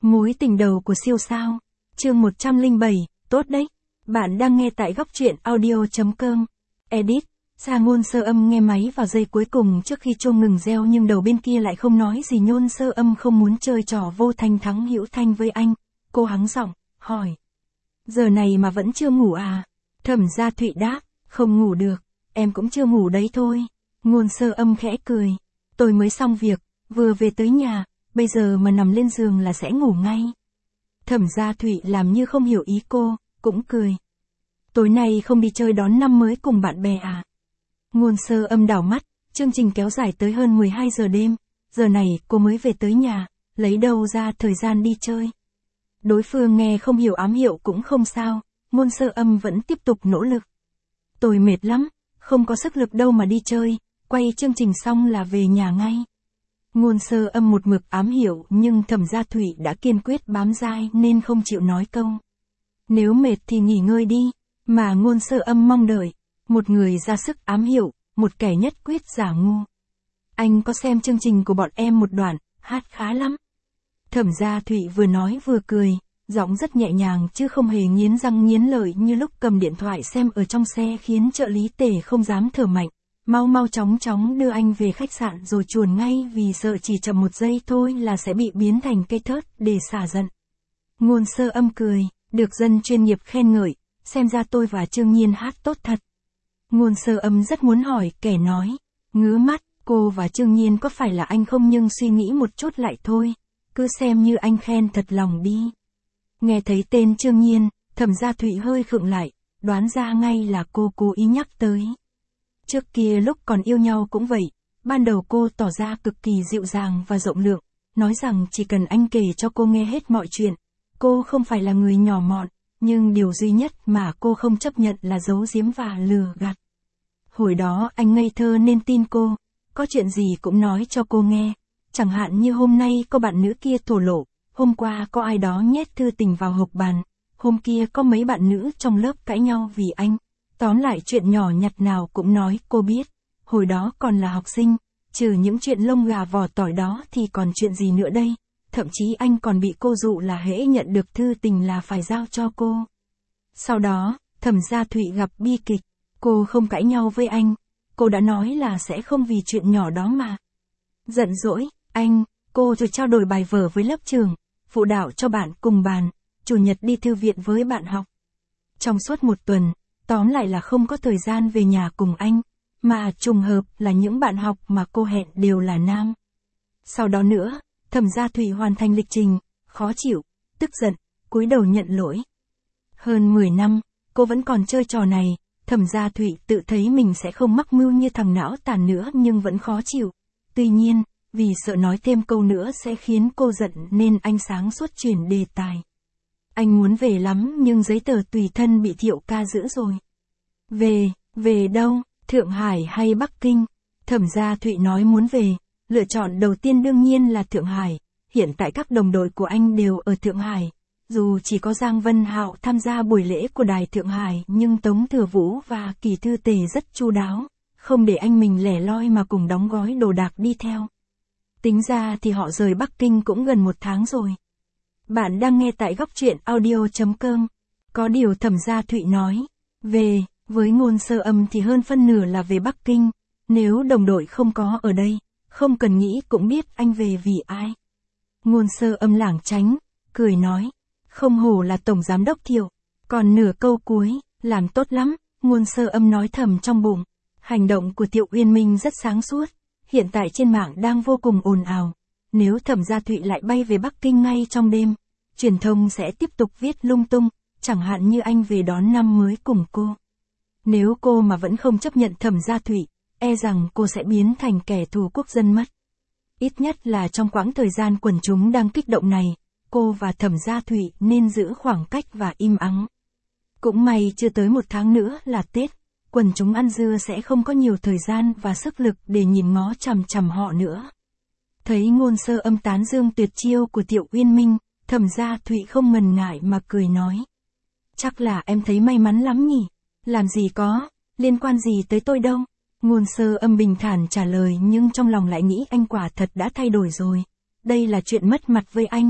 Mối tình đầu của siêu sao. Chương 107, tốt đấy. Bạn đang nghe tại góc truyện audio.com. Edit. Sa Ngôn Sơ Âm nghe máy vào giây cuối cùng trước khi chuông ngừng reo, nhưng đầu bên kia lại không nói gì. Ngôn Sơ Âm không muốn chơi trò vô thanh thắng hữu thanh với anh. Cô hắng giọng, hỏi. Giờ này mà vẫn chưa ngủ à? Thẩm Gia Thụy đáp, không ngủ được, em cũng chưa ngủ đấy thôi. Ngôn Sơ Âm khẽ cười. Tôi mới xong việc, vừa về tới nhà, bây giờ mà nằm lên giường là sẽ ngủ ngay. Thẩm Gia Thụy làm như không hiểu ý cô, cũng cười. Tối nay không đi chơi đón năm mới cùng bạn bè à? Ngôn Sơ Âm đảo mắt, chương trình kéo dài tới hơn 12 giờ đêm, giờ này cô mới về tới nhà, lấy đâu ra thời gian đi chơi. Đối phương nghe không hiểu ám hiệu cũng không sao, Ngôn Sơ Âm vẫn tiếp tục nỗ lực. Tôi mệt lắm, không có sức lực đâu mà đi chơi, quay chương trình xong là về nhà ngay. Ngôn Sơ Âm một mực ám hiệu, nhưng Thẩm Gia Thụy đã kiên quyết bám dai nên không chịu nói câu. Nếu mệt thì nghỉ ngơi đi, mà Ngôn Sơ Âm mong đợi, một người ra sức ám hiệu, một kẻ nhất quyết giả ngu. Anh có xem chương trình của bọn em một đoạn, hát khá lắm. Thẩm Gia Thụy vừa nói vừa cười, giọng rất nhẹ nhàng chứ không hề nghiến răng nghiến lợi như lúc cầm điện thoại xem ở trong xe, khiến trợ lý Tề không dám thở mạnh. Mau chóng chóng đưa anh về khách sạn rồi chuồn ngay, vì sợ chỉ chậm một giây thôi là sẽ bị biến thành cây thớt để xả giận. Ngôn Sơ Âm cười, được dân chuyên nghiệp khen ngợi, xem ra tôi và Trương Nhiên hát tốt thật. Ngôn Sơ Âm rất muốn hỏi kẻ nói, ngứa mắt, cô và Trương Nhiên có phải là anh không, nhưng suy nghĩ một chút lại thôi, cứ xem như anh khen thật lòng đi. Nghe thấy tên Trương Nhiên, Thẩm Gia Thụy hơi khựng lại, đoán ra ngay là cô cố ý nhắc tới. Trước kia lúc còn yêu nhau cũng vậy, ban đầu cô tỏ ra cực kỳ dịu dàng và rộng lượng, nói rằng chỉ cần anh kể cho cô nghe hết mọi chuyện. Cô không phải là người nhỏ mọn, nhưng điều duy nhất mà cô không chấp nhận là giấu giếm và lừa gạt. Hồi đó anh ngây thơ nên tin cô, có chuyện gì cũng nói cho cô nghe, chẳng hạn như hôm nay có bạn nữ kia thổ lộ, hôm qua có ai đó nhét thư tình vào hộp bàn, hôm kia có mấy bạn nữ trong lớp cãi nhau vì anh. Tóm lại chuyện nhỏ nhặt nào cũng nói cô biết, hồi đó còn là học sinh, trừ những chuyện lông gà vỏ tỏi đó thì còn chuyện gì nữa đây, thậm chí anh còn bị cô dụ là hễ nhận được thư tình là phải giao cho cô. Sau đó, Thẩm Gia Thụy gặp bi kịch, cô không cãi nhau với anh, cô đã nói là sẽ không vì chuyện nhỏ đó mà. Giận dỗi, anh, cô rồi trao đổi bài vở với lớp trường, phụ đạo cho bạn cùng bàn, chủ nhật đi thư viện với bạn học. Trong suốt một tuần, tóm lại là không có thời gian về nhà cùng anh, mà trùng hợp là những bạn học mà cô hẹn đều là nam. Sau đó nữa, Thẩm Gia Thụy hoàn thành lịch trình, khó chịu, tức giận, cúi đầu nhận lỗi. Hơn 10 năm, cô vẫn còn chơi trò này, Thẩm Gia Thụy tự thấy mình sẽ không mắc mưu như thằng não tàn nữa nhưng vẫn khó chịu. Tuy nhiên, vì sợ nói thêm câu nữa sẽ khiến cô giận nên anh sáng suốt chuyển đề tài. Anh muốn về lắm nhưng giấy tờ tùy thân bị Thiệu ca giữ rồi. Về đâu, Thượng Hải hay Bắc Kinh? Thẩm Gia Thụy nói muốn về, lựa chọn đầu tiên đương nhiên là Thượng Hải, hiện tại các đồng đội của anh đều ở Thượng Hải. Dù chỉ có Giang Vân Hạo tham gia buổi lễ của Đài Thượng Hải, nhưng Tống Thừa Vũ và Kỳ Thư Tề rất chu đáo, không để anh mình lẻ loi mà cùng đóng gói đồ đạc đi theo. Tính ra thì họ rời Bắc Kinh cũng gần 1 tháng rồi. Bạn đang nghe tại góc truyện audio.com. Có điều Thẩm Gia Thụy nói, về, với Ngôn Sơ Âm thì hơn phân nửa là về Bắc Kinh, nếu đồng đội không có ở đây, không cần nghĩ cũng biết anh về vì ai. Ngôn Sơ Âm lảng tránh, cười nói, không hổ là Tổng Giám đốc Thiệu, còn nửa câu cuối, làm tốt lắm, Ngôn Sơ Âm nói thầm trong bụng. Hành động của Thiệu Uyên Minh rất sáng suốt, hiện tại trên mạng đang vô cùng ồn ào. Nếu Thẩm Gia Thụy lại bay về Bắc Kinh ngay trong đêm, truyền thông sẽ tiếp tục viết lung tung, chẳng hạn như anh về đón năm mới cùng cô. Nếu cô mà vẫn không chấp nhận Thẩm Gia Thụy, e rằng cô sẽ biến thành kẻ thù quốc dân mất. Ít nhất là trong quãng thời gian quần chúng đang kích động này, cô và Thẩm Gia Thụy nên giữ khoảng cách và im ắng. Cũng may chưa tới 1 tháng nữa là Tết, quần chúng ăn dưa sẽ không có nhiều thời gian và sức lực để nhìn ngó chằm chằm họ nữa. Thấy Ngôn Sơ Âm tán dương tuyệt chiêu của Thiệu Uyên Minh, Thẩm Gia Thụy không ngần ngại mà cười nói. Chắc là em thấy may mắn lắm nhỉ, làm gì có, liên quan gì tới tôi đâu. Ngôn Sơ Âm bình thản trả lời, nhưng trong lòng lại nghĩ anh quả thật đã thay đổi rồi. Đây là chuyện mất mặt với anh,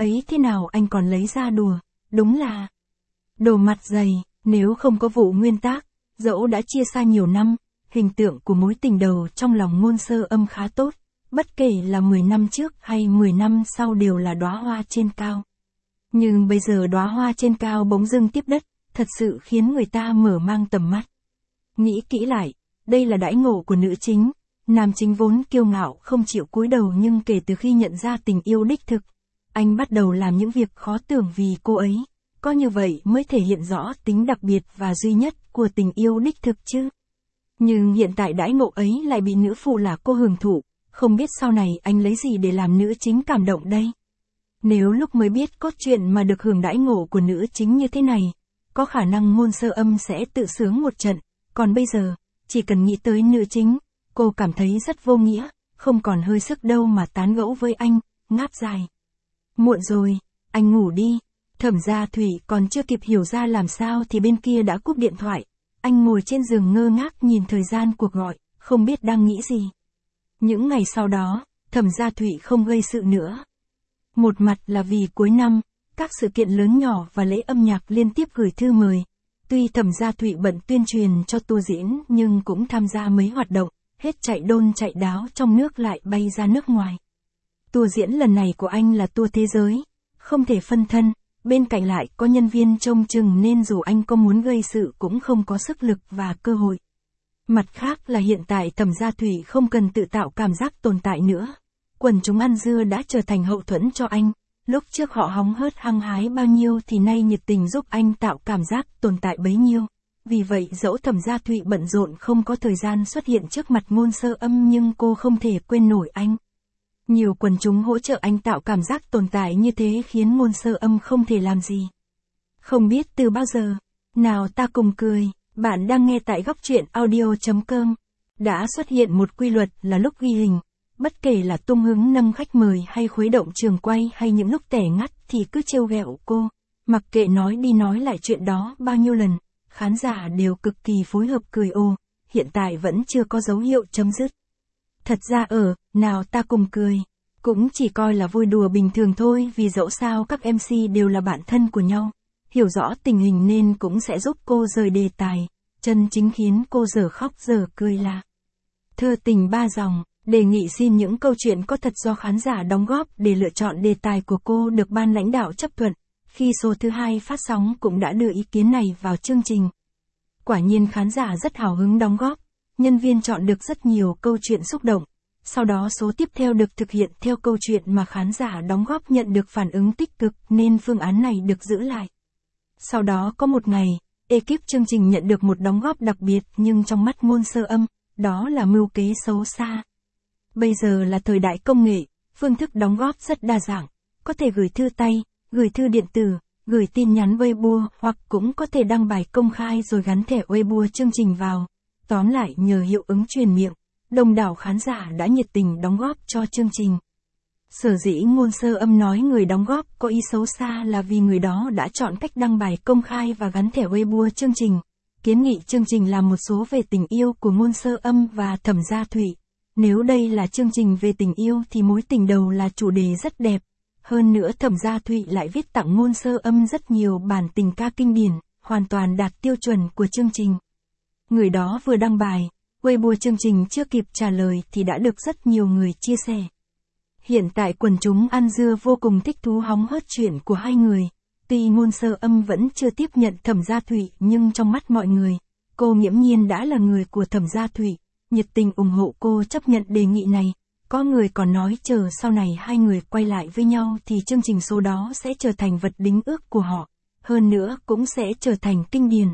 ấy thế nào anh còn lấy ra đùa, đúng là đồ mặt dày. Nếu không có vụ nguyên tác, dẫu đã chia xa nhiều năm, hình tượng của mối tình đầu trong lòng Ngôn Sơ Âm khá tốt, bất kể là 10 năm trước hay 10 năm sau đều là đóa hoa trên cao. Nhưng bây giờ đóa hoa trên cao bỗng dưng tiếp đất, thật sự khiến người ta mở mang tầm mắt. Nghĩ kỹ lại, đây là đãi ngộ của nữ chính, nam chính vốn kiêu ngạo không chịu cúi đầu, nhưng kể từ khi nhận ra tình yêu đích thực, anh bắt đầu làm những việc khó tưởng vì cô ấy. Có như vậy mới thể hiện rõ tính đặc biệt và duy nhất của tình yêu đích thực chứ. Nhưng hiện tại đãi ngộ ấy lại bị nữ phụ là cô hưởng thụ, không biết sau này anh lấy gì để làm nữ chính cảm động đây. Nếu lúc mới biết cốt truyện mà được hưởng đãi ngộ của nữ chính như thế này, có khả năng Ngôn Sơ Âm sẽ tự sướng một trận, còn bây giờ, chỉ cần nghĩ tới nữ chính, cô cảm thấy rất vô nghĩa, không còn hơi sức đâu mà tán gẫu với anh, ngáp dài. Muộn rồi, anh ngủ đi. Thẩm Gia Thủy còn chưa kịp hiểu ra làm sao thì bên kia đã cúp điện thoại. Anh ngồi trên giường ngơ ngác nhìn thời gian cuộc gọi, không biết đang nghĩ gì. Những ngày sau đó, Thẩm Gia Thủy không gây sự nữa. Một mặt là vì cuối năm, các sự kiện lớn nhỏ và lễ âm nhạc liên tiếp gửi thư mời. Tuy Thẩm Gia Thủy bận tuyên truyền cho tour diễn nhưng cũng tham gia mấy hoạt động, hết chạy đôn chạy đáo trong nước lại bay ra nước ngoài. Tour diễn lần này của anh là tour thế giới, không thể phân thân. Bên cạnh lại có nhân viên trông chừng nên dù anh có muốn gây sự cũng không có sức lực và cơ hội. Mặt khác là hiện tại Thẩm Gia Thủy không cần tự tạo cảm giác tồn tại nữa. Quần chúng ăn dưa đã trở thành hậu thuẫn cho anh. Lúc trước họ hóng hớt hăng hái bao nhiêu thì nay nhiệt tình giúp anh tạo cảm giác tồn tại bấy nhiêu. Vì vậy dẫu Thẩm Gia Thủy bận rộn không có thời gian xuất hiện trước mặt Ngôn Sơ Âm nhưng cô không thể quên nổi anh. Nhiều quần chúng hỗ trợ anh tạo cảm giác tồn tại như thế khiến Ngôn Sơ Âm không thể làm gì. Không biết từ bao giờ, nào ta cùng cười, bạn đang nghe tại góc truyện audio.com. Đã xuất hiện một quy luật là lúc ghi hình, bất kể là tung hứng nâng khách mời hay khuấy động trường quay hay những lúc tẻ ngắt thì cứ trêu ghẹo cô. Mặc kệ nói đi nói lại chuyện đó bao nhiêu lần, khán giả đều cực kỳ phối hợp cười ồ, hiện tại vẫn chưa có dấu hiệu chấm dứt. Thật ra nào ta cùng cười, cũng chỉ coi là vui đùa bình thường thôi vì dẫu sao các MC đều là bạn thân của nhau, hiểu rõ tình hình nên cũng sẽ giúp cô rời đề tài, chân chính khiến cô dở khóc dở cười là thơ tình 3 dòng, đề nghị xin những câu chuyện có thật do khán giả đóng góp để lựa chọn đề tài của cô được ban lãnh đạo chấp thuận, khi số thứ 2 phát sóng cũng đã đưa ý kiến này vào chương trình. Quả nhiên khán giả rất hào hứng đóng góp. Nhân viên chọn được rất nhiều câu chuyện xúc động, sau đó số tiếp theo được thực hiện theo câu chuyện mà khán giả đóng góp nhận được phản ứng tích cực nên phương án này được giữ lại. Sau đó có một ngày, ekip chương trình nhận được một đóng góp đặc biệt nhưng trong mắt Ngôn Sơ Âm, đó là mưu kế xấu xa. Bây giờ là thời đại công nghệ, phương thức đóng góp rất đa dạng, có thể gửi thư tay, gửi thư điện tử, gửi tin nhắn Weibo hoặc cũng có thể đăng bài công khai rồi gắn thẻ Weibo chương trình vào. Tóm lại nhờ hiệu ứng truyền miệng, đông đảo khán giả đã nhiệt tình đóng góp cho chương trình. Sở dĩ Ngôn Sơ Âm nói người đóng góp có ý xấu xa là vì người đó đã chọn cách đăng bài công khai và gắn thẻ Weibo chương trình, kiến nghị chương trình làm một số về tình yêu của Ngôn Sơ Âm và Thẩm Gia Thủy. Nếu đây là chương trình về tình yêu thì mối tình đầu là chủ đề rất đẹp. Hơn nữa Thẩm Gia Thủy lại viết tặng Ngôn Sơ Âm rất nhiều bản tình ca kinh điển, hoàn toàn đạt tiêu chuẩn của chương trình. Người đó vừa đăng bài, Weibo chương trình chưa kịp trả lời thì đã được rất nhiều người chia sẻ. Hiện tại quần chúng ăn dưa vô cùng thích thú hóng hớt chuyện của hai người. Tuy Ngôn Sơ Âm vẫn chưa tiếp nhận Thẩm Gia Thủy nhưng trong mắt mọi người, cô nghiễm nhiên đã là người của Thẩm Gia Thủy, nhiệt tình ủng hộ cô chấp nhận đề nghị này. Có người còn nói chờ sau này hai người quay lại với nhau thì chương trình số đó sẽ trở thành vật đính ước của họ, hơn nữa cũng sẽ trở thành kinh điển.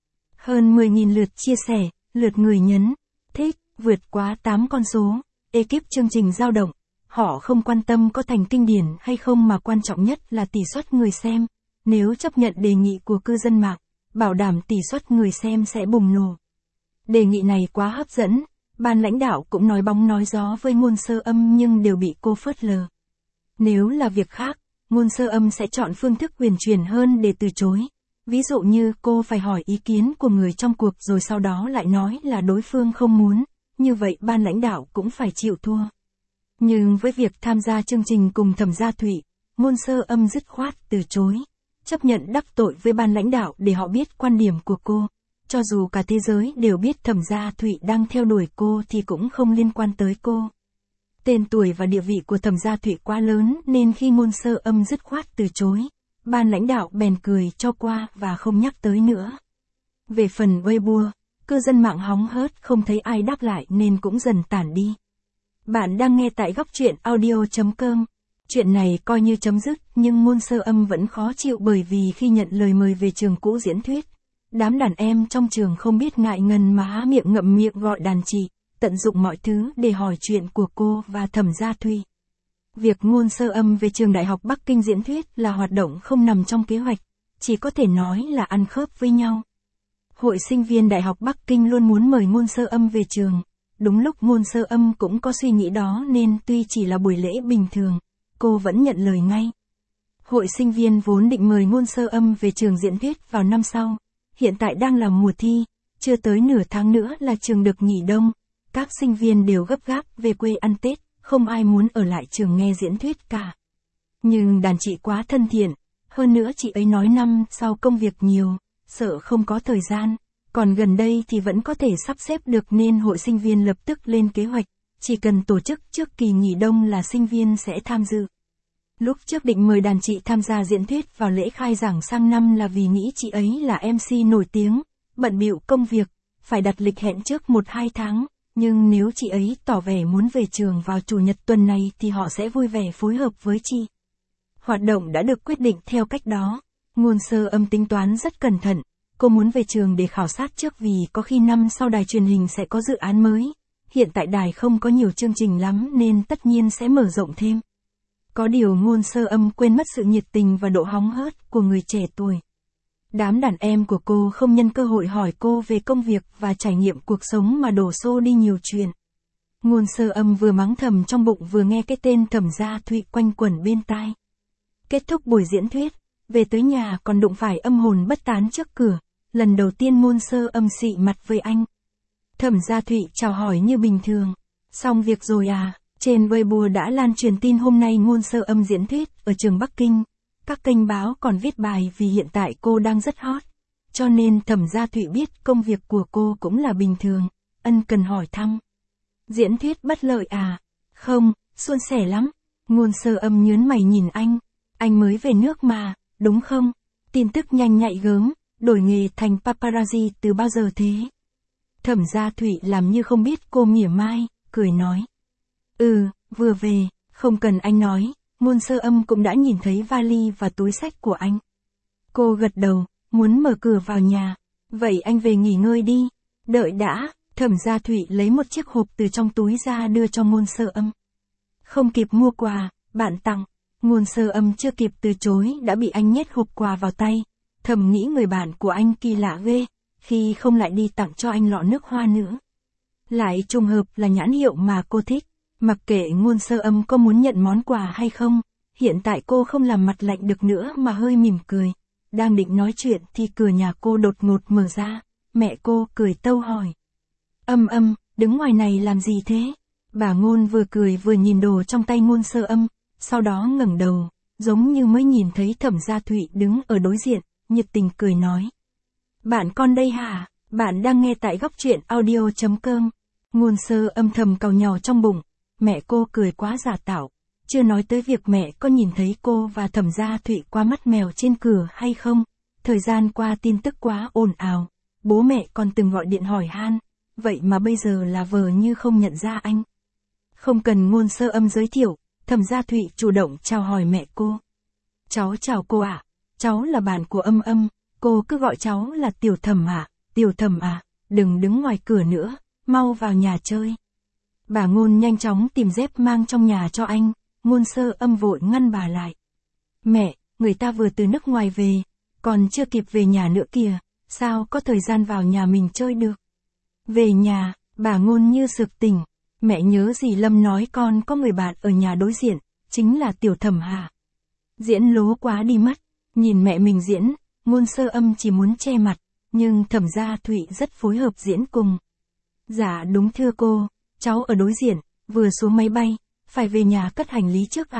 Hơn 10.000 lượt chia sẻ, lượt người nhấn thích, vượt quá 8 con số, ekip chương trình dao động. Họ không quan tâm có thành kinh điển hay không mà quan trọng nhất là tỷ suất người xem. Nếu chấp nhận đề nghị của cư dân mạng, bảo đảm tỷ suất người xem sẽ bùng nổ. Đề nghị này quá hấp dẫn, ban lãnh đạo cũng nói bóng nói gió với Ngôn Sơ Âm nhưng đều bị cô phớt lờ. Nếu là việc khác, Ngôn Sơ Âm sẽ chọn phương thức huyền chuyển hơn để từ chối. Ví dụ như cô phải hỏi ý kiến của người trong cuộc rồi sau đó lại nói là đối phương không muốn, như vậy ban lãnh đạo cũng phải chịu thua. Nhưng với việc tham gia chương trình cùng Thẩm Gia Thủy, Ngôn Sơ Âm dứt khoát từ chối, chấp nhận đắc tội với ban lãnh đạo để họ biết quan điểm của cô. Cho dù cả thế giới đều biết Thẩm Gia Thụy đang theo đuổi cô thì cũng không liên quan tới cô. Tên tuổi và địa vị của Thẩm Gia Thụy quá lớn nên khi Ngôn Sơ Âm dứt khoát từ chối, ban lãnh đạo bèn cười cho qua và không nhắc tới nữa. Về phần Weibo, cư dân mạng hóng hớt không thấy ai đáp lại nên cũng dần tản đi. Bạn đang nghe tại góc truyện audio.com. Chuyện này coi như chấm dứt nhưng Ngôn Sơ Âm vẫn khó chịu bởi vì khi nhận lời mời về trường cũ diễn thuyết, đám đàn em trong trường không biết ngại ngần mà há miệng ngậm miệng gọi đàn chị, tận dụng mọi thứ để hỏi chuyện của cô và Thẩm Gia Thụy. Việc Ngôn Sơ Âm về trường Đại học Bắc Kinh diễn thuyết là hoạt động không nằm trong kế hoạch, chỉ có thể nói là ăn khớp với nhau. Hội sinh viên Đại học Bắc Kinh luôn muốn mời Ngôn Sơ Âm về trường. Đúng lúc Ngôn Sơ Âm cũng có suy nghĩ đó nên tuy chỉ là buổi lễ bình thường, cô vẫn nhận lời ngay. Hội sinh viên vốn định mời Ngôn Sơ Âm về trường diễn thuyết vào năm sau. Hiện tại đang là mùa thi, chưa tới nửa tháng nữa là trường được nghỉ đông. Các sinh viên đều gấp gáp về quê ăn Tết, không ai muốn ở lại trường nghe diễn thuyết cả. Nhưng đàn chị quá thân thiện, hơn nữa chị ấy nói năm sau công việc nhiều, sợ không có thời gian. Còn gần đây thì vẫn có thể sắp xếp được nên hội sinh viên lập tức lên kế hoạch, chỉ cần tổ chức trước kỳ nghỉ đông là sinh viên sẽ tham dự. Lúc trước định mời đàn chị tham gia diễn thuyết vào lễ khai giảng sang năm là vì nghĩ chị ấy là MC nổi tiếng, bận bịu công việc, phải đặt lịch hẹn trước 1-2 tháng, nhưng nếu chị ấy tỏ vẻ muốn về trường vào chủ nhật tuần này thì họ sẽ vui vẻ phối hợp với chị. Hoạt động đã được quyết định theo cách đó. Ngôn Sơ Âm tính toán rất cẩn thận. Cô muốn về trường để khảo sát trước vì có khi năm sau đài truyền hình sẽ có dự án mới. Hiện tại đài không có nhiều chương trình lắm nên tất nhiên sẽ mở rộng thêm. Có điều Ngôn Sơ Âm quên mất sự nhiệt tình và độ hóng hớt của người trẻ tuổi. Đám đàn em của cô không nhân cơ hội hỏi cô về công việc và trải nghiệm cuộc sống mà đổ xô đi nhiều chuyện. Ngôn Sơ Âm vừa mắng thầm trong bụng vừa nghe cái tên Thẩm Gia Thụy quanh quẩn bên tai. Kết thúc buổi diễn thuyết, về tới nhà còn đụng phải âm hồn bất tán trước cửa. Lần đầu tiên Ngôn Sơ Âm xị mặt với anh. Thẩm Gia Thụy chào hỏi như bình thường. Xong việc rồi à? Trên Weibo đã lan truyền tin hôm nay Ngôn Sơ Âm diễn thuyết ở trường Bắc Kinh. Các kênh báo còn viết bài vì hiện tại cô đang rất hot. Cho nên Thẩm Gia Thụy biết công việc của cô cũng là bình thường. Ân cần hỏi thăm. Diễn thuyết bất lợi à? Không, suôn sẻ lắm. Ngôn Sơ Âm nhớn mày nhìn anh. Anh mới về nước mà, đúng không? Tin tức nhanh nhạy gớm. Đổi nghề thành paparazzi từ bao giờ thế? Thẩm Gia Thụy làm như không biết cô mỉa mai, cười nói. Vừa về, không cần anh nói, Ngôn Sơ Âm cũng đã nhìn thấy vali và túi xách của anh. Cô gật đầu, muốn mở cửa vào nhà. Vậy anh về nghỉ ngơi đi. Đợi đã, Thẩm Gia Thụy lấy một chiếc hộp từ trong túi ra đưa cho Ngôn Sơ Âm. Không kịp mua quà, bạn tặng. Ngôn Sơ Âm chưa kịp từ chối đã bị anh nhét hộp quà vào tay. Thầm nghĩ người bạn của anh kỳ lạ ghê, khi không lại đi tặng cho anh lọ nước hoa nữa. Lại trùng hợp là nhãn hiệu mà cô thích, mặc kệ Ngôn Sơ Âm có muốn nhận món quà hay không, hiện tại cô không làm mặt lạnh được nữa mà hơi mỉm cười. Đang định nói chuyện thì cửa nhà cô đột ngột mở ra, mẹ cô cười tâu hỏi. Âm, đứng ngoài này làm gì thế? Bà Ngôn vừa cười vừa nhìn đồ trong tay Ngôn Sơ Âm, sau đó ngẩng đầu, giống như mới nhìn thấy Thẩm Gia Thụy đứng ở đối diện. Nhiệt tình cười nói. Bạn con đây hả? Bạn đang nghe tại góc truyện audio.com. Ngôn Sơ Âm thầm càu nhàu trong bụng. Mẹ cô cười quá giả tạo. Chưa nói tới việc mẹ có nhìn thấy cô và Thẩm Gia Thụy qua mắt mèo trên cửa hay không. Thời gian qua tin tức quá ồn ào. Bố mẹ còn từng gọi điện hỏi han. Vậy mà bây giờ là vờ như không nhận ra anh. Không cần Ngôn Sơ Âm giới thiệu. Thẩm Gia Thụy chủ động chào hỏi mẹ cô. Cháu chào cô ạ. Cháu là bạn của Âm, cô cứ gọi cháu là Tiểu Thẩm à, Tiểu Thẩm à, đừng đứng ngoài cửa nữa, mau vào nhà chơi. Bà Ngôn nhanh chóng tìm dép mang trong nhà cho anh, Ngôn Sơ Âm vội ngăn bà lại. Mẹ, người ta vừa từ nước ngoài về, còn chưa kịp về nhà nữa kìa, sao có thời gian vào nhà mình chơi được. Về nhà, bà Ngôn như sực tỉnh, mẹ nhớ dì Lâm nói con có người bạn ở nhà đối diện, chính là Tiểu Thẩm hả? Diễn lố quá đi mất. Nhìn mẹ mình diễn, Ngôn Sơ Âm chỉ muốn che mặt, nhưng Thẩm Gia Thụy rất phối hợp diễn cùng. Dạ đúng thưa cô, cháu ở đối diện, vừa xuống máy bay, phải về nhà cất hành lý trước ạ.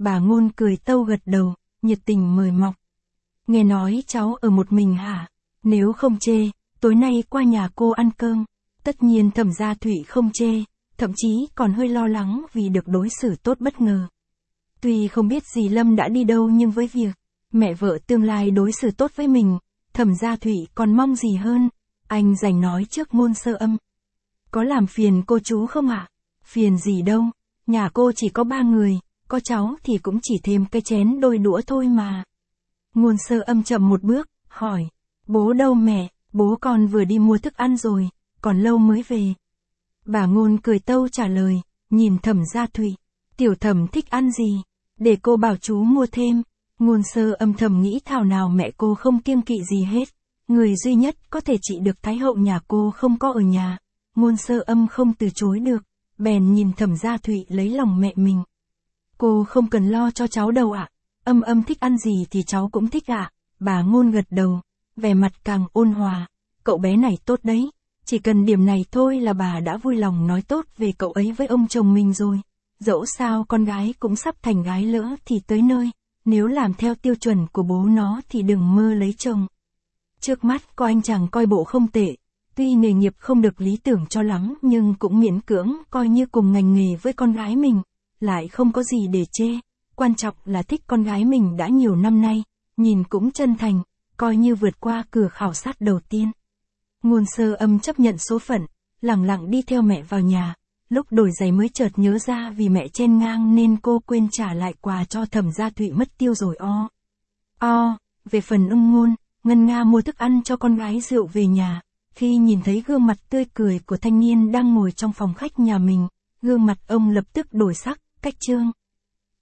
Bà Ngôn cười tâu gật đầu, nhiệt tình mời mọc. Nghe nói cháu ở một mình hả? Nếu không chê, tối nay qua nhà cô ăn cơm. Tất nhiên Thẩm Gia Thụy không chê, thậm chí còn hơi lo lắng vì được đối xử tốt bất ngờ. Tuy không biết dì Lâm đã đi đâu nhưng với việc mẹ vợ tương lai đối xử tốt với mình, Thẩm Gia Thụy còn mong gì hơn, anh rành nói trước Ngôn Sơ Âm. Có làm phiền cô chú không ạ? Phiền gì đâu, nhà cô chỉ có 3 người, có cháu thì cũng chỉ thêm cái chén đôi đũa thôi mà. Ngôn Sơ Âm chậm một bước, hỏi, bố đâu mẹ? Bố con vừa đi mua thức ăn rồi, còn lâu mới về. Bà Ngôn cười tâu trả lời, nhìn Thẩm Gia Thụy, tiểu Thẩm thích ăn gì? Để cô bảo chú mua thêm. Ngôn Sơ Âm thầm nghĩ thảo nào mẹ cô không kiêng kỵ gì hết. Người duy nhất có thể trị được Thái hậu nhà cô không có ở nhà. Ngôn Sơ Âm không từ chối được, bèn nhìn Thẩm Gia Thụy lấy lòng mẹ mình. Cô không cần lo cho cháu đâu ạ. Âm Âm thích ăn gì thì cháu cũng thích ạ. Bà Ngôn gật đầu, vẻ mặt càng ôn hòa. Cậu bé này tốt đấy. Chỉ cần điểm này thôi là bà đã vui lòng nói tốt về cậu ấy với ông chồng mình rồi. Dẫu sao con gái cũng sắp thành gái lỡ thì tới nơi. Nếu làm theo tiêu chuẩn của bố nó thì đừng mơ lấy chồng. Trước mắt có anh chàng coi bộ không tệ. Tuy nghề nghiệp không được lý tưởng cho lắm nhưng cũng miễn cưỡng coi như cùng ngành nghề với con gái mình. Lại không có gì để chê. Quan trọng là thích con gái mình đã nhiều năm nay. Nhìn cũng chân thành, coi như vượt qua cửa khảo sát đầu tiên. Ngôn Sơ Âm chấp nhận số phận, lẳng lặng đi theo mẹ vào nhà. Lúc đổi giày mới chợt nhớ ra vì mẹ chen ngang nên cô quên trả lại quà cho Thẩm Gia Thụy mất tiêu rồi Về phần Ngôn, ngân nga mua thức ăn cho con gái rượu về nhà. Khi nhìn thấy gương mặt tươi cười của thanh niên đang ngồi trong phòng khách nhà mình, gương mặt ông lập tức đổi sắc, cách trương.